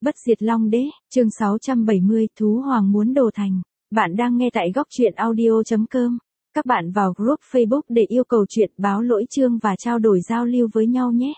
Bất diệt Long Đế, chương 670, Thú Hoàng muốn đồ thành. Bạn đang nghe tại góc truyện audio.com. Các bạn vào group Facebook để yêu cầu chuyện báo lỗi chương và trao đổi giao lưu với nhau nhé.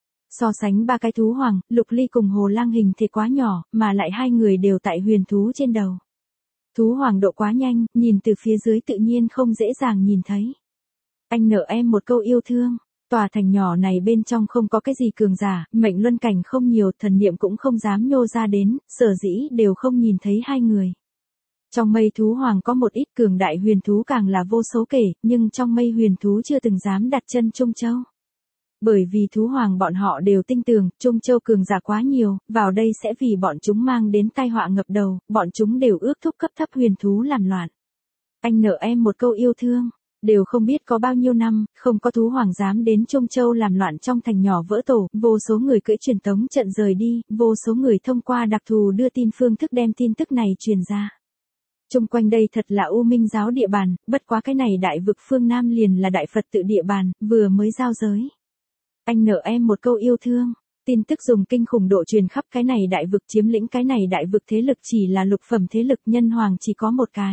So sánh ba cái thú hoàng, Lục Ly cùng Hồ Lang hình thì quá nhỏ, mà lại hai người đều tại huyền thú trên đầu. Thú hoàng độ quá nhanh, nhìn từ phía dưới tự nhiên không dễ dàng nhìn thấy. Anh nợ em một câu yêu thương. Tòa thành nhỏ này bên trong không có cái gì cường giả, mệnh luân cảnh không nhiều, thần niệm cũng không dám nhô ra đến, sở dĩ đều không nhìn thấy hai người. Trong mây thú hoàng có một ít cường đại huyền thú càng là vô số kể, nhưng trong mây huyền thú chưa từng dám đặt chân Trung Châu. Bởi vì thú hoàng bọn họ đều tin tưởng, Trung Châu cường giả quá nhiều, vào đây sẽ vì bọn chúng mang đến tai họa ngập đầu, bọn chúng đều ước thúc cấp thấp huyền thú làm loạn. Anh nợ em một câu yêu thương. Đều không biết có bao nhiêu năm, không có thú hoàng dám đến Trung Châu làm loạn trong thành nhỏ vỡ tổ, vô số người cưỡi truyền tống trận rời đi, vô số người thông qua đặc thù đưa tin phương thức đem tin tức này truyền ra. Chung quanh đây thật là U Minh giáo địa bàn, bất quá cái này đại vực phương Nam liền là đại Phật tự địa bàn, vừa mới giao giới. Anh nợ em một câu yêu thương. Tin tức dùng kinh khủng độ truyền khắp cái này đại vực, chiếm lĩnh cái này đại vực thế lực chỉ là lục phẩm thế lực, nhân hoàng chỉ có một cái.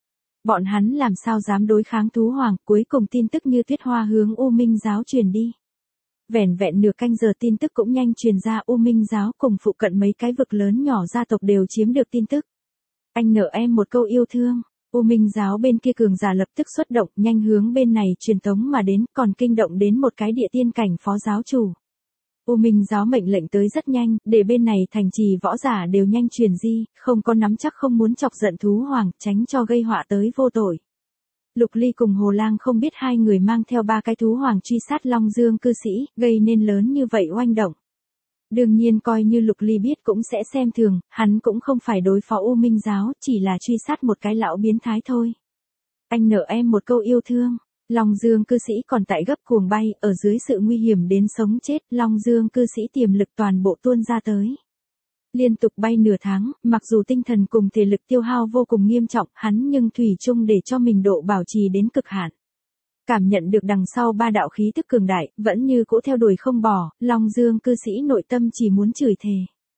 Bọn hắn làm sao dám đối kháng thú hoàng, cuối cùng tin tức như tuyết hoa hướng U Minh giáo truyền đi. Vẻn vẹn nửa canh giờ tin tức cũng nhanh truyền ra, U Minh giáo cùng phụ cận mấy cái vực lớn nhỏ gia tộc đều chiếm được tin tức. Anh nợ em một câu yêu thương. U Minh giáo bên kia cường giả lập tức xuất động, nhanh hướng bên này truyền tống mà đến, còn kinh động đến một cái địa tiên cảnh phó giáo chủ. U Minh giáo mệnh lệnh tới rất nhanh, để bên này thành trì võ giả đều nhanh truyền di, không có nắm chắc không muốn chọc giận thú hoàng, tránh cho gây họa tới vô tội. Lục Ly cùng Hồ Lang không biết hai người mang theo ba cái thú hoàng truy sát Long Dương cư sĩ, gây nên lớn như vậy oanh động. Đương nhiên coi như Lục Ly biết cũng sẽ xem thường, hắn cũng không phải đối phó U Minh giáo, chỉ là truy sát một cái lão biến thái thôi. Anh nợ em một câu yêu thương. Long Dương cư sĩ còn tại gấp cuồng bay, ở dưới sự nguy hiểm đến sống chết, Long Dương cư sĩ tiềm lực toàn bộ tuôn ra tới. Liên tục bay nửa tháng, mặc dù tinh thần cùng thể lực tiêu hao vô cùng nghiêm trọng, hắn nhưng thủy chung để cho mình độ bảo trì đến cực hạn. Cảm nhận được đằng sau ba đạo khí tức cường đại, vẫn như cũ theo đuổi không bỏ, Long Dương cư sĩ nội tâm chỉ muốn chửi thề.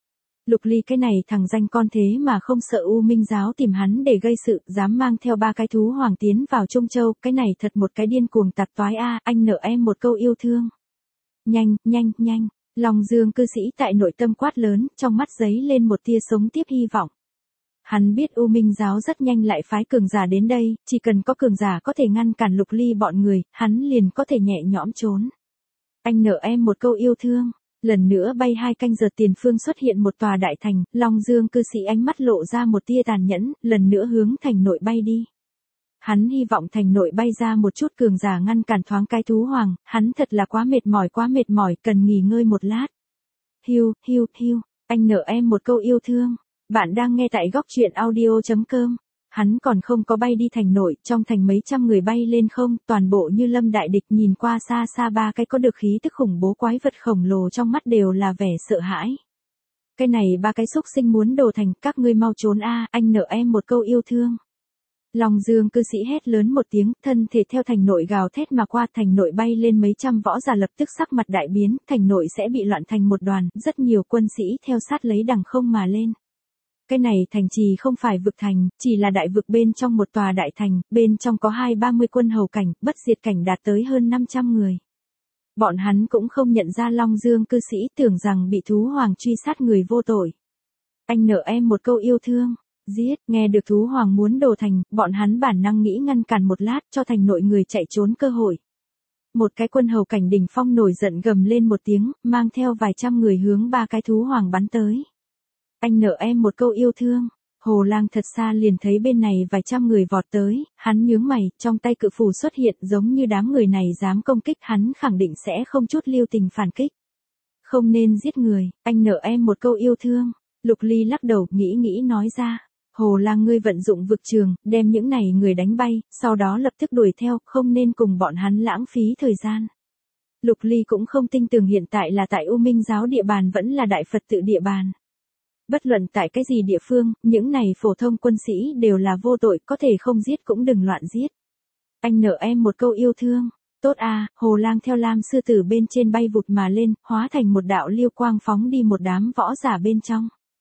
Lục Ly cái này thằng danh con thế mà không sợ U Minh giáo tìm hắn để gây sự, dám mang theo ba cái thú hoàng tiến vào Trung Châu, cái này thật một cái điên cuồng tạt toái a, anh nợ em một câu yêu thương. Nhanh, nhanh, nhanh, Long Dương cư sĩ tại nội tâm quát lớn, trong mắt giấy lên một tia sống tiếp hy vọng. Hắn biết U Minh giáo rất nhanh lại phái cường giả đến đây, chỉ cần có cường giả có thể ngăn cản Lục Ly bọn người, hắn liền có thể nhẹ nhõm trốn. Anh nợ em một câu yêu thương. Lần nữa bay 2 canh giờ tiền phương xuất hiện một tòa đại thành, Long Dương cư sĩ ánh mắt lộ ra một tia tàn nhẫn, lần nữa hướng thành nội bay đi. Hắn hy vọng thành nội bay ra một chút cường giả ngăn cản thoáng cái thú hoàng, hắn thật là quá mệt mỏi, cần nghỉ ngơi một lát. Hiu, hiu, hiu, anh nợ em một câu yêu thương. Bạn đang nghe tại góc truyện audio.com. Hắn còn không có bay đi thành nội, trong thành mấy trăm người bay lên không, toàn bộ như lâm đại địch, nhìn qua xa xa ba cái có được khí tức khủng bố quái vật khổng lồ trong mắt đều là vẻ sợ hãi. Cái này ba cái xúc sinh muốn đồ thành, các ngươi mau trốn a, anh nợ em một câu yêu thương. Long Dương cư sĩ hét lớn một tiếng, thân thể theo thành nội gào thét mà qua, thành nội bay lên mấy trăm võ giả lập tức sắc mặt đại biến, thành nội sẽ bị loạn thành một đoàn, rất nhiều quân sĩ theo sát lấy đằng không mà lên. Cái này thành trì không phải vực thành, chỉ là đại vực bên trong một tòa đại thành, bên trong có 20-30 quân hầu cảnh, bất diệt cảnh đạt tới hơn 500 người. Bọn hắn cũng không nhận ra Long Dương cư sĩ, tưởng rằng bị thú hoàng truy sát người vô tội. Anh nợ em một câu yêu thương. Giết, nghe được thú hoàng muốn đồ thành, bọn hắn bản năng nghĩ ngăn cản một lát cho thành nội người chạy trốn cơ hội. Một cái quân hầu cảnh đỉnh phong nổi giận gầm lên một tiếng, mang theo vài trăm người hướng ba cái thú hoàng bắn tới. Anh nợ em một câu yêu thương. Hồ Lang thật xa liền thấy bên này vài trăm người vọt tới, hắn nhướng mày, trong tay cự phủ xuất hiện, giống như đám người này dám công kích hắn khẳng định sẽ không chút lưu tình phản kích. Không nên giết người, anh nợ em một câu yêu thương. Lục Ly lắc đầu, nghĩ nói ra. Hồ Lang ngươi vận dụng vực trường, đem những này người đánh bay, sau đó lập tức đuổi theo, không nên cùng bọn hắn lãng phí thời gian. Lục Ly cũng không tin tưởng hiện tại là tại U Minh giáo địa bàn vẫn là đại Phật tự địa bàn. Bất luận tại cái gì địa phương, những này phổ thông quân sĩ đều là vô tội, có thể không giết cũng đừng loạn giết. Anh nợ em một câu yêu thương. Tốt a, Hồ Lang theo lam sư tử bên trên bay vụt mà lên, hóa thành một đạo liêu quang phóng đi một đám võ giả bên trong.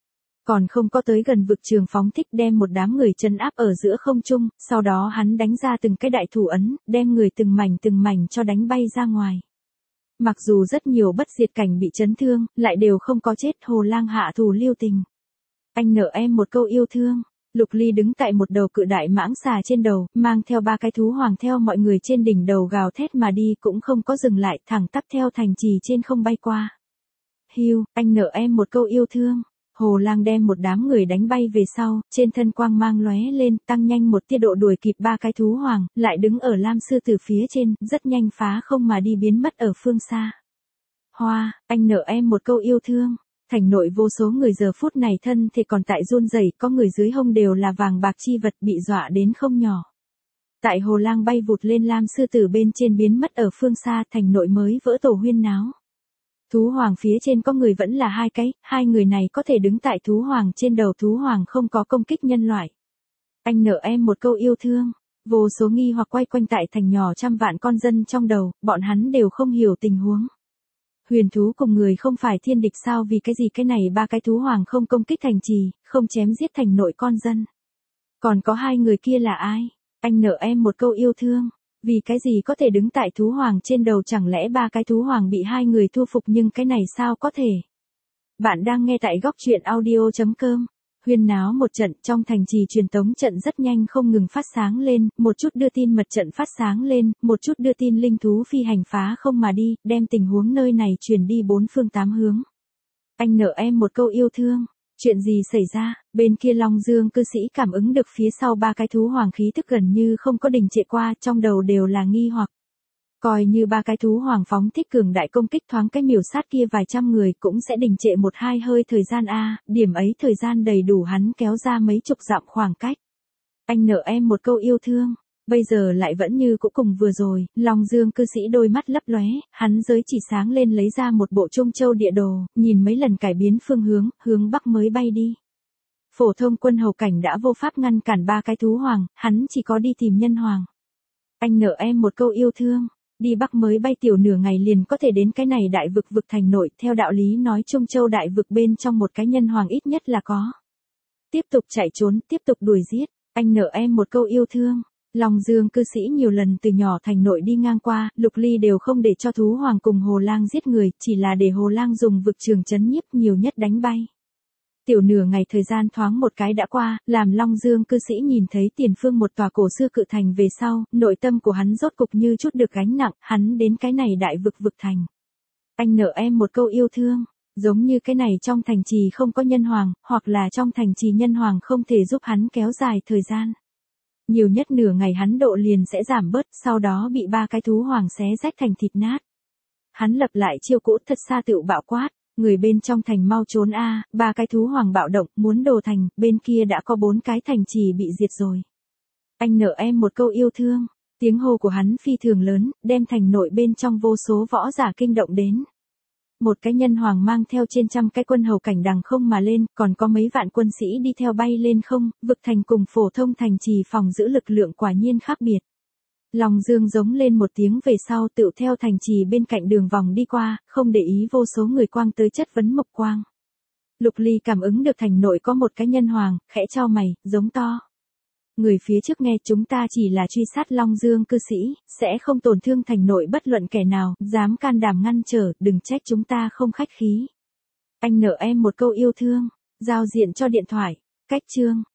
Còn không có tới gần vực trường phóng thích đem một đám người trấn áp ở giữa không trung, sau đó hắn đánh ra từng cái đại thủ ấn, đem người từng mảnh cho đánh bay ra ngoài. Mặc dù rất nhiều bất diệt cảnh bị chấn thương, lại đều không có chết, Hồ Lang hạ thủ lưu tình. Anh nợ em một câu yêu thương. Lục Ly đứng tại một đầu cự đại mãng xà trên đầu, mang theo 3 cái thú hoàng theo mọi người trên đỉnh đầu gào thét mà đi, cũng không có dừng lại, thẳng tắp theo thành trì trên không bay qua. Hiu, anh nợ em một câu yêu thương. Hồ Lang đem một đám người đánh bay về sau, trên thân quang mang lóe lên, tăng nhanh một tia độ đuổi kịp 3 cái thú hoàng, lại đứng ở Lam sư tử phía trên, rất nhanh phá không mà đi biến mất ở phương xa. Hoa, anh nợ em một câu yêu thương. Thành nội vô số người giờ phút này thân thì còn tại run rẩy, có người dưới hông đều là vàng bạc chi vật bị dọa đến không nhỏ. Tại Hồ Lang bay vụt lên Lam sư tử bên trên biến mất ở phương xa, thành nội mới vỡ tổ huyên náo. Thú hoàng phía trên có người vẫn là 2 cái, 2 người này có thể đứng tại thú hoàng trên đầu, thú hoàng không có công kích nhân loại. Anh nợ em một câu yêu thương. Vô số nghi hoặc quay quanh tại thành nhỏ trăm vạn con dân trong đầu, bọn hắn đều không hiểu tình huống. Huyền thú cùng người không phải thiên địch sao, vì cái gì cái này 3 cái thú hoàng không công kích thành trì, không chém giết thành nội con dân. Còn có 2 người kia là ai? Anh nợ em một câu yêu thương. Vì cái gì có thể đứng tại thú hoàng trên đầu, chẳng lẽ 3 cái thú hoàng bị 2 người thu phục, nhưng cái này sao có thể? Bạn đang nghe tại góc truyện audio.com. Huyên náo một trận, trong thành trì truyền tống trận rất nhanh không ngừng phát sáng lên, một chút đưa tin mật trận phát sáng lên, một chút đưa tin linh thú phi hành phá không mà đi, đem tình huống nơi này truyền đi 4 phương 8 hướng. Anh nợ em một câu yêu thương. Chuyện gì xảy ra? Bên kia Long Dương cư sĩ cảm ứng được phía sau 3 cái thú hoàng khí tức gần như không có đình trệ qua, trong đầu đều là nghi hoặc. Coi như 3 cái thú hoàng phóng thích cường đại công kích thoáng cái miểu sát kia vài trăm người cũng sẽ đình trệ 1-2 hơi thời gian a, điểm ấy thời gian đầy đủ hắn kéo ra mấy chục dặm khoảng cách. Anh nợ em một câu yêu thương. Bây giờ lại vẫn như cũ cùng vừa rồi, Long Dương cư sĩ đôi mắt lấp lóe, hắn giới chỉ sáng lên lấy ra một bộ Trung Châu địa đồ, nhìn mấy lần cải biến phương hướng, hướng bắc mới bay đi. Phổ thông quân hầu cảnh đã vô pháp ngăn cản 3 cái thú hoàng, hắn chỉ có đi tìm nhân hoàng. Anh nợ em một câu yêu thương. Đi bắc mới bay tiểu nửa ngày liền có thể đến cái này đại vực thành nội, theo đạo lý nói Trung Châu đại vực bên trong một cái nhân hoàng ít nhất là có. Tiếp tục chạy trốn, tiếp tục đuổi giết, anh nợ em một câu yêu thương. Long Dương cư sĩ nhiều lần từ nhỏ thành nội đi ngang qua, Lục Ly đều không để cho thú hoàng cùng Hồ Lang giết người, chỉ là để Hồ Lang dùng vực trường trấn nhiếp, nhiều nhất đánh bay. Tiểu nửa ngày thời gian thoáng một cái đã qua, làm Long Dương cư sĩ nhìn thấy tiền phương một tòa cổ xưa cự thành về sau, nội tâm của hắn rốt cục như chút được gánh nặng, hắn đến cái này đại vực thành. Anh nợ em một câu yêu thương. Giống như cái này trong thành trì không có nhân hoàng, hoặc là trong thành trì nhân hoàng không thể giúp hắn kéo dài thời gian. Nhiều nhất nửa ngày hắn độ liền sẽ giảm bớt, sau đó bị 3 cái thú hoàng xé rách thành thịt nát. Hắn lập lại chiêu cũ thật xa tựu bạo quát, người bên trong thành mau trốn a, 3 cái thú hoàng bạo động, muốn đồ thành, bên kia đã có 4 cái thành trì bị diệt rồi. Anh nợ em một câu yêu thương. Tiếng hô của hắn phi thường lớn, đem thành nội bên trong vô số võ giả kinh động đến. Một cái nhân hoàng mang theo trên trăm cái quân hầu cảnh đằng không mà lên, còn có mấy vạn quân sĩ đi theo bay lên không, vực thành cùng phổ thông thành trì phòng giữ lực lượng quả nhiên khác biệt. Long Dương giống lên một tiếng về sau tựu theo thành trì bên cạnh đường vòng đi qua, không để ý vô số người quang tới chất vấn mộc quang. Lục Ly cảm ứng được thành nội có một cái nhân hoàng, khẽ chau mày, giống to. Người phía trước nghe chúng ta chỉ là truy sát Long Dương cư sĩ, sẽ không tổn thương thành nội bất luận kẻ nào, dám can đảm ngăn trở, đừng trách chúng ta không khách khí. Anh nợ em một câu yêu thương, giao diện cho điện thoại, cách chương.